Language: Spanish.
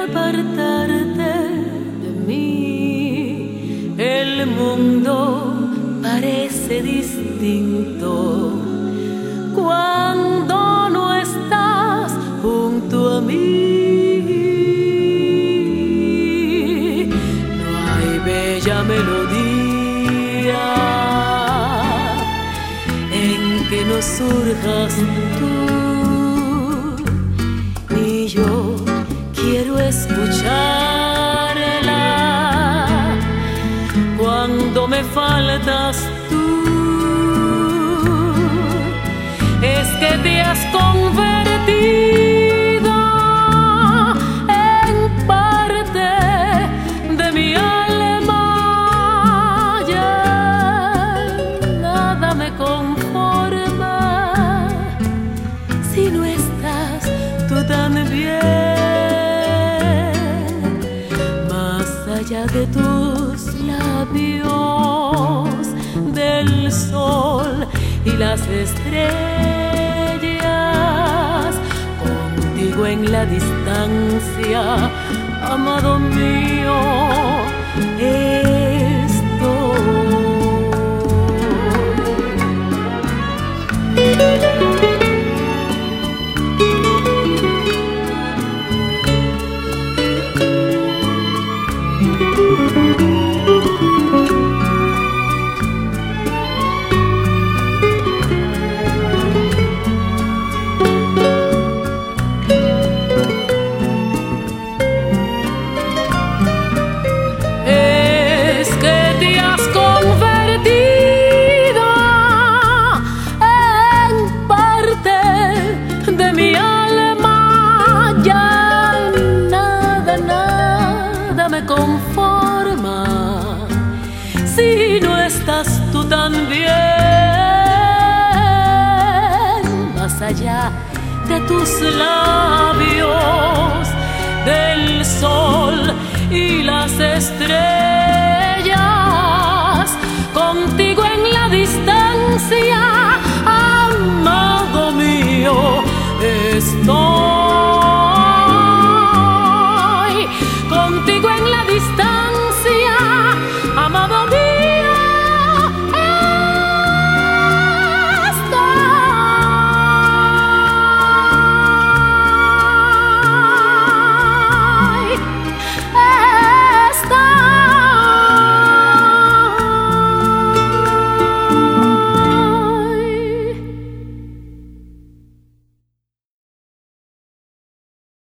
apartarte de mí, el mundo parece distinto cuando no estás junto a mí. No hay bella melodía en que no surjas tú, ni yo quiero escucharla cuando me faltas tú. Es que te has convertido en parte de mi alma. Ya nada me conforma si no estás tú también. Más allá de tus labios, del sol y las estrellas, contigo en la distancia, amado mío, conforma si no estás tú también. Más allá de tus labios, del sol y las estrellas,